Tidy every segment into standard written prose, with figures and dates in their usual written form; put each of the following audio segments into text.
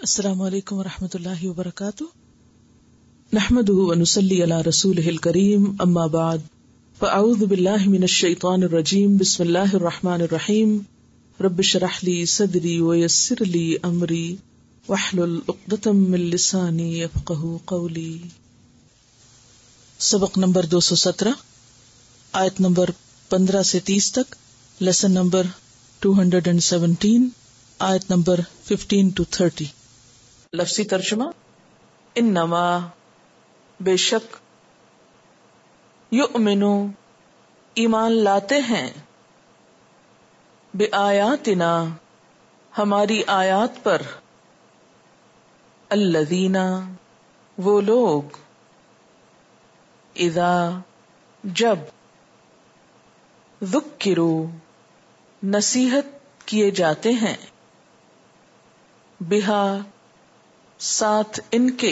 السلام علیکم ورحمۃ اللہ وبرکاتہ. نحمده ونصلی علی رسولہ الکریم، اما بعد فاعوذ باللہ من الشیطان الرجیم. بسم اللہ الرحمن الرحیم. رب اشرح لی صدری ویسر لی امری واحلل عقدۃ من لسانی یفقہوا قولی. سبق نمبر 217، آیت نمبر 15 سے 30 تک، لیسن نمبر 217، آیت نمبر 15 to 30. لفظی ترجمہ: انما بے شک، یؤمنو ایمان لاتے ہیں، بآیاتنا ہماری آیات پر، الذین وہ لوگ، اذا جب، ذکروا نصیحت کیے جاتے ہیں، بہا ساتھ ان کے،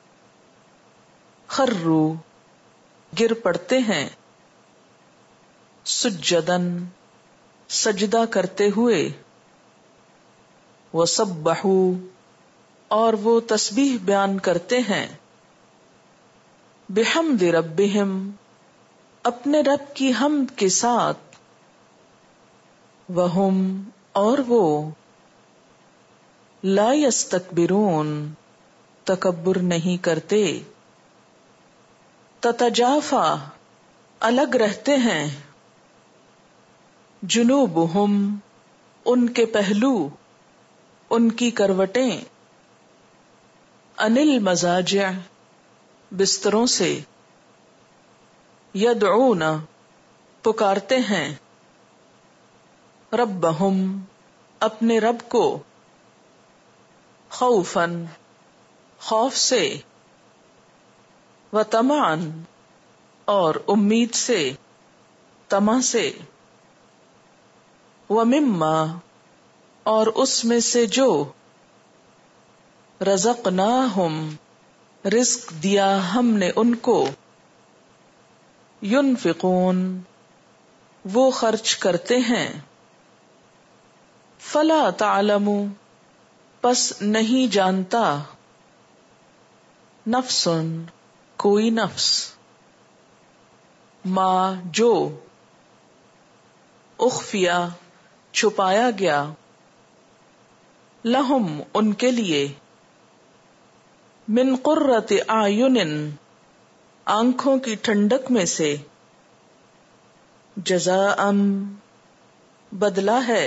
خروا گر پڑتے ہیں، سجدن سجدہ کرتے ہوئے، وسبحوا اور وہ تسبیح بیان کرتے ہیں، بحمد ربہم اپنے رب کی حمد کے ساتھ، وہم اور وہ، لا یستکبرون تکبر نہیں کرتے، تتجافا الگ رہتے ہیں، جنوبہم ان کے پہلو، ان کی کروٹیں، عن المضاجع بستروں سے، یدعون پکارتے ہیں، ربہم اپنے رب کو، خوفاً خوف سے، وطمعاً اور امید سے، طمع سے، ومما اور اس میں سے جو، رزقناہم رزق دیا ہم نے ان کو، ينفقون وہ خرچ کرتے ہیں، فلا تعلم پس نہیں جانتا، نفس کوئی نفس، ما جو، اخفیا چھپایا گیا، لہم ان کے لیے، من قرۃ اعین آنکھوں کی ٹھنڈک میں سے، جزاء بدلہ ہے،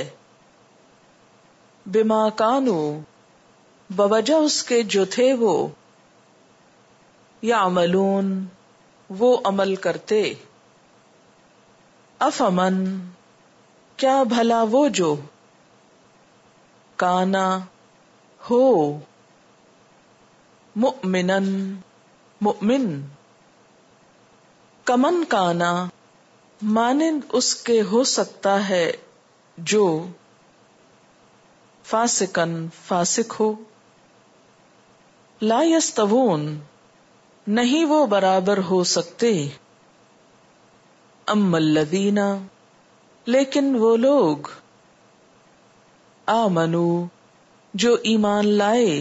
بما کانوا بوجہ اس کے جو تھے وہ، یعملون وہ عمل کرتے، افمن کیا بھلا وہ جو، کانا ہو، مؤمنن مؤمن، کمن کانا مانند اس کے ہو سکتا ہے جو، فاسقن فاسق ہو، لا یستوون نہیں وہ برابر ہو سکتے، اما الذین لیکن وہ لوگ، آمنوا جو ایمان لائے،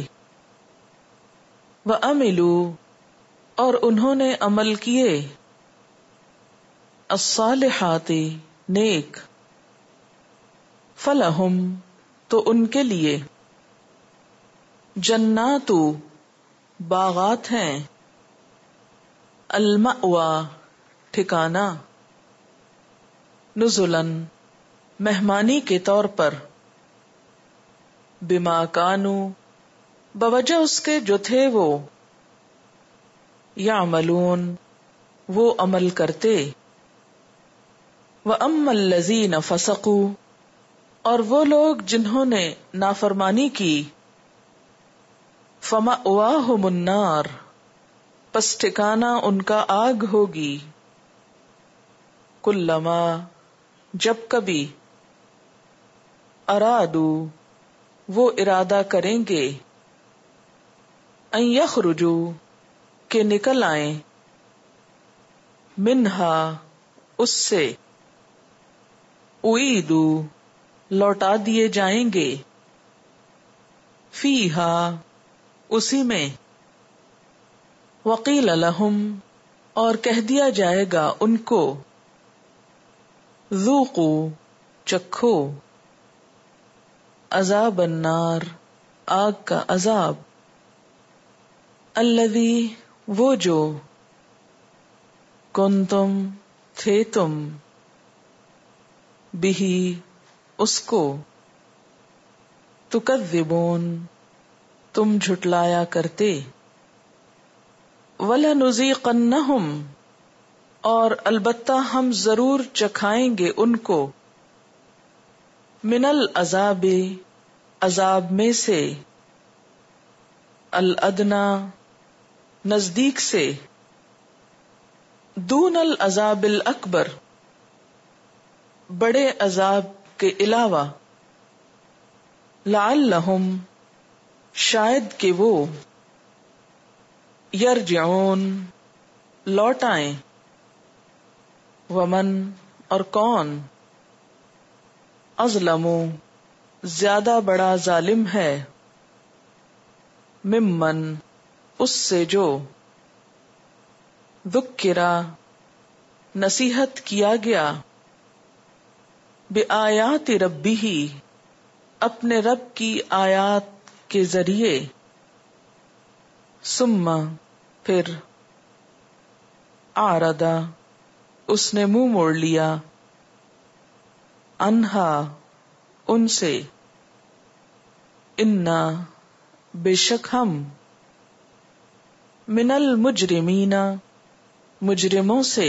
وعملوا اور انہوں نے عمل کیے، الصالحات نیک، فلہم تو ان کے لیے، جنات باغات ہیں، المأوی ٹھکانہ، نزلاً مہمانی کے طور پر، بما کانوا بوجہ اس کے جو تھے وہ، یعملون وہ عمل کرتے، وَأَمَّا الَّذِينَ فَسَقُوا اور وہ لوگ جنہوں نے نافرمانی کی، فَمَأْوَاهُمُ النَّارُ پس ٹھکانہ ان کا آگ ہوگی، کلما جب کبھی، ارادو وہ ارادہ کریں گے، ان یخرجوا کہ نکل آئیں، منہا اس سے، اعیدوا، لوٹا دیے جائیں گے، فیہا، اسی میں. وقیل لہم اور کہہ دیا جائے گا ان کو ذوقوا چکھو عذاب النار آگ کا عذاب الذی وہ جو کنتم تھے تم بہی اس کو تکذبون تم جھٹلایا کرتے. وَلَنُذِيقَنَّهُمْ اور البتہ ہم ضرور چکھائیں گے ان کو من العذاب عذاب میں سے الادنا نزدیک سے دون العذاب الاکبر بڑے عذاب کے علاوہ لعلہم شاید کہ وہ یرجعون لوٹ آئیں. ومن اور کون اظلم زیادہ بڑا ظالم ہے ممن اس سے جو ذکرا نصیحت کیا گیا بآیات ربہ اپنے رب کی آیات کے ذریعے ثم پھر اعرض اس نے منہ موڑ لیا عنہا ان سے انا بے شک ہم من المجرمین مجرموں سے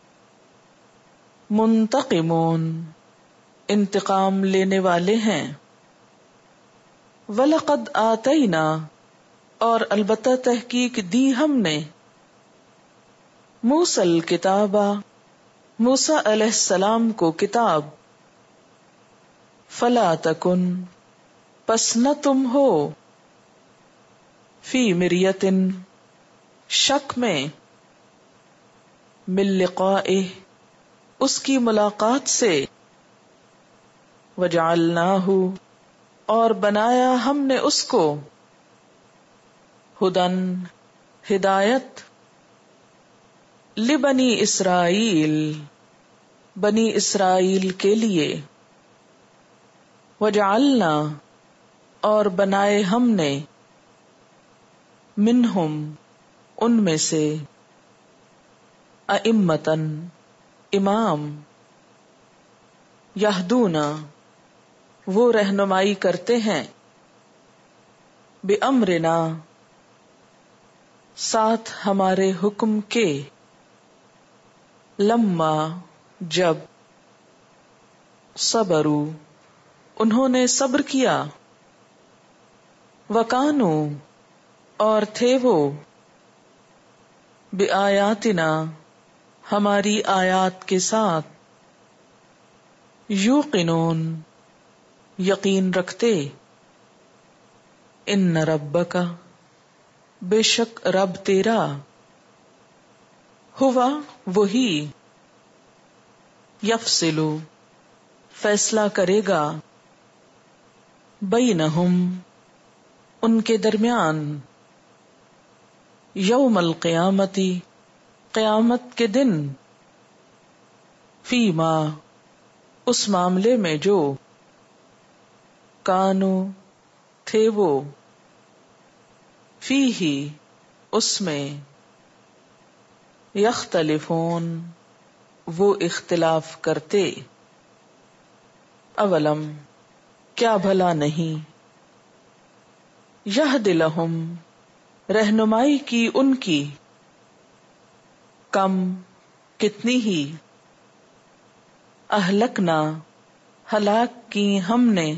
منتقمون انتقام لینے والے ہیں. وَلَقَدْ آتَيْنَا اور البتہ تحقیق دی ہم نے موسیٰ الکتاب موسیٰ علیہ السلام کو کتاب فَلَا تَكُنْ پس نہ تم ہو فی مریۃ شک میں من لقائہ اس کی ملاقات سے وجعلناہ اور بنایا ہم نے اس کو ہدن ہدایت لبنی اسرائیل بنی اسرائیل کے لیے وجعلنا اور بنائے ہم نے منہم ان میں سے ائمۃً امام یہدون وہ رہنمائی کرتے ہیں بامرنا ساتھ ہمارے حکم کے لما جب صبروا انہوں نے صبر کیا وکانوا اور تھے وہ بآیاتنا ہماری آیات کے ساتھ یوقنون یقین رکھتے. ان ربک بے شک رب تیرا ہوا وہی یفصل فیصلہ کرے گا بینہم ان کے درمیان یوم القیامتی قیامت کے دن فیما اس معاملے میں جو کانو تھے وہ فیہی اس میں یختلفون وہ اختلاف کرتے. اولم کیا بھلا نہیں یہد لہم رہنمائی کی ان کی کم کتنی ہی اہلکنا ہلاک کی ہم نے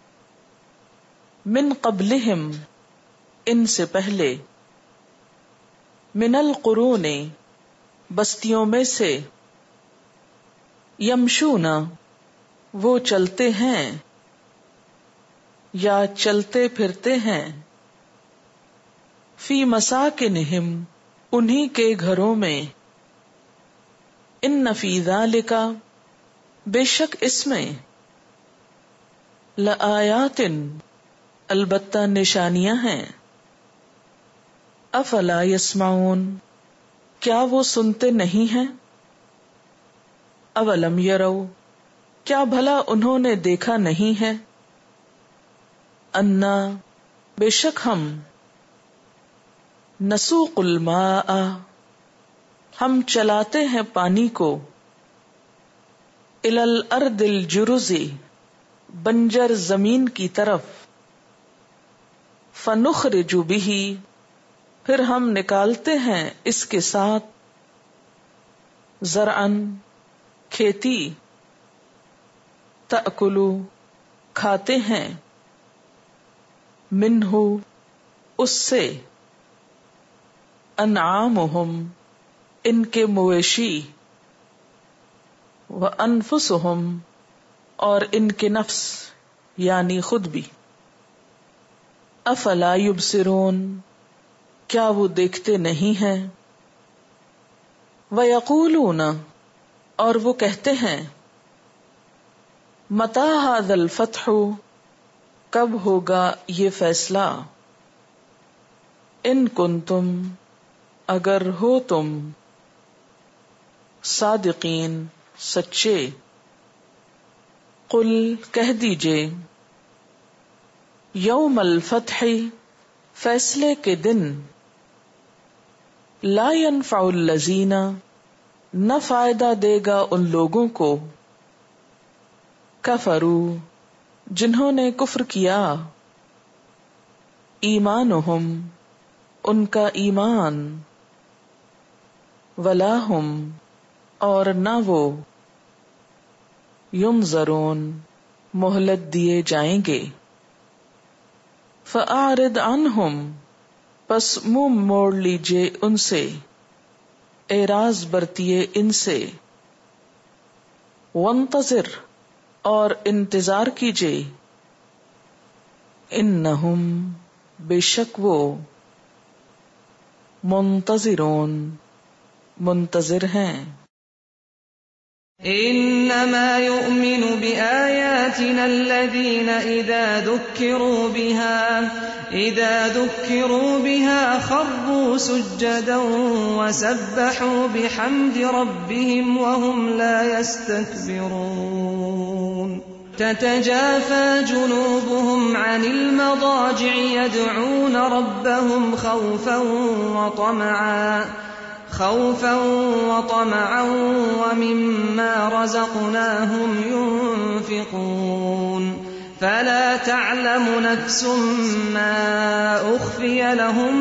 من قبلہم ان سے پہلے من القرون بستیوں میں سے یمشونا وہ چلتے ہیں یا چلتے پھرتے ہیں فی مساکنہم انہی کے گھروں میں ان فی ذالک بے شک اس میں لآیات البتہ نشانیاں ہیں افلا یسمعون، کیا وہ سنتے نہیں ہیں؟ اولم یروا، کیا بھلا انہوں نے دیکھا نہیں ہے؟ انا، بے شک ہم، نسوق الماء، ہم چلاتے ہیں پانی کو، الی الارض الجرز، بنجر زمین کی طرف، فنخرج بہ، پھر ہم نکالتے ہیں اس کے ساتھ، زرعا، کھیتی، تأکلو، کھاتے ہیں، منہ، اس سے، انعامہم، ان کے مویشی، وانفسہم، اور ان کے نفس یعنی خود بھی، افلا یبصرون، کیا وہ دیکھتے نہیں ہیں؟ ویقولون، اور وہ کہتے ہیں، متی ھذا الفتح، کب ہوگا یہ فیصلہ، ان کنتم، اگر ہو تم، صادقین، سچے، قل، کہہ دیجئے، یوم الفتح، فیصلے کے دن، لا ينفع الذین، نہ فائدہ دے گا ان لوگوں کو، کفروا، جنہوں نے کفر کیا، ایمانہم، ان کا ایمان، ولا ہم، اور نہ وہ، ینظرون، مہلت دیے جائیں گے، فأعرض عنہم، پس منہ موڑ لیجئے ان سے، اعراض برتیے ان سے، وانتظر، اور انتظار کیجئے، انہم، بے شک وہ، منتظرون، منتظر ہیں۔ انما يؤمن بآياتنا الذين اذا ذكروا بها خروا سجدا وسبحوا بحمد ربهم وهم لا يستكبرون تتجافى جنوبهم عن المضاجع يدعون ربهم خوفا وطمعا ومما رزقناهم ينفقون فلا تعلم نفس ما أخفي لهم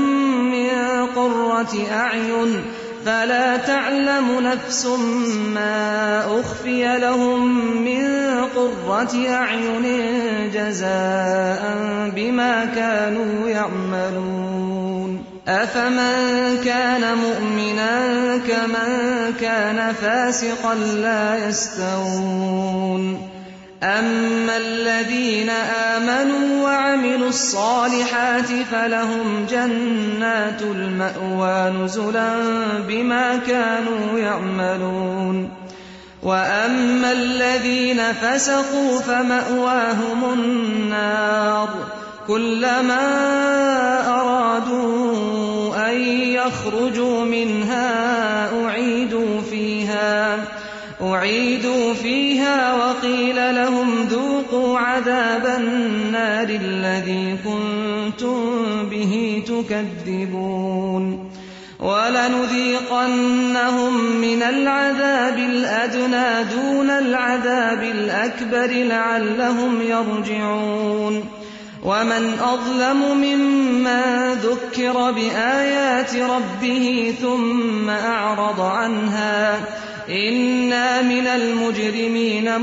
من قرة أعين جزاء بما كانوا يعملون أفمن كان مؤمنا كمن كان فاسقا لا يستوون أما الذين آمنوا وعملوا الصالحات فلهم جنات المأوى نزلا بما كانوا يعملون وأما الذين فسقوا فمأواهم النار كلما أرادوا أن يخرجوا منها أعيدوا فيها وقيل لهم ذوقوا عذاب النار الذي كنتم به تكذبون ولنذيقنهم من العذاب الأدنى دون العذاب الأكبر لعلهم يرجعون ومن أظلم ممن ذكر بآيات ربه ثم أعرض عنها إنا من المجرمين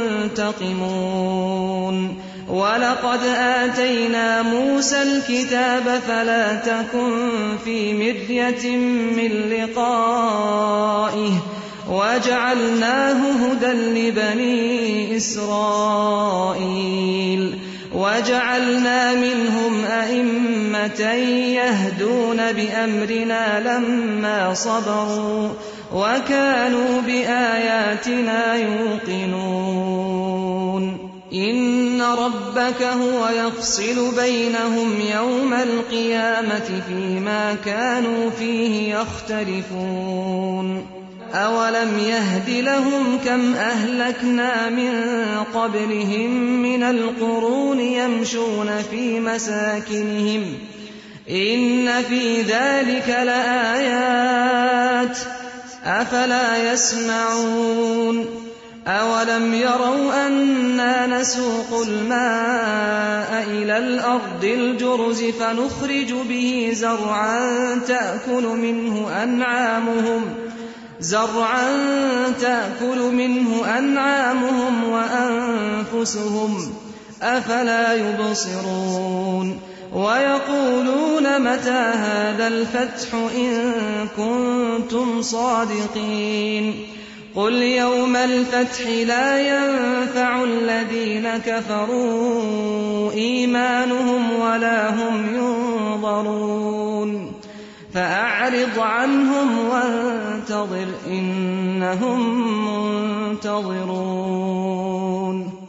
منتقمون ولقد آتينا موسى الكتاب فلا تكن في مرية من لقائه وجعلناه هدى لبني إسرائيل وجعلنا منهم أئمة يهدون بأمرنا لما صبروا وكانوا بآياتنا يوقنون إن ربك هو يفصل بينهم يوم القيامة فيما كانوا فيه يختلفون أولم يهد لهم كم أهلكنا من قبلهم من القرون يمشون في مساكنهم إن في ذلك لآيات أفلا يسمعون أولم يروا أنا نسوق الماء إلى الأرض الجرز فنخرج به زرعا تأكل منه أنعامهم وأنفسهم أفلا يبصرون ويقولون متى هذا الفتح إن كنتم صادقين قل يوم الفتح لا ينفع الذين كفروا إيمانهم ولا هم ينظرون فأعرض عنهم وانتظر إنهم منتظرون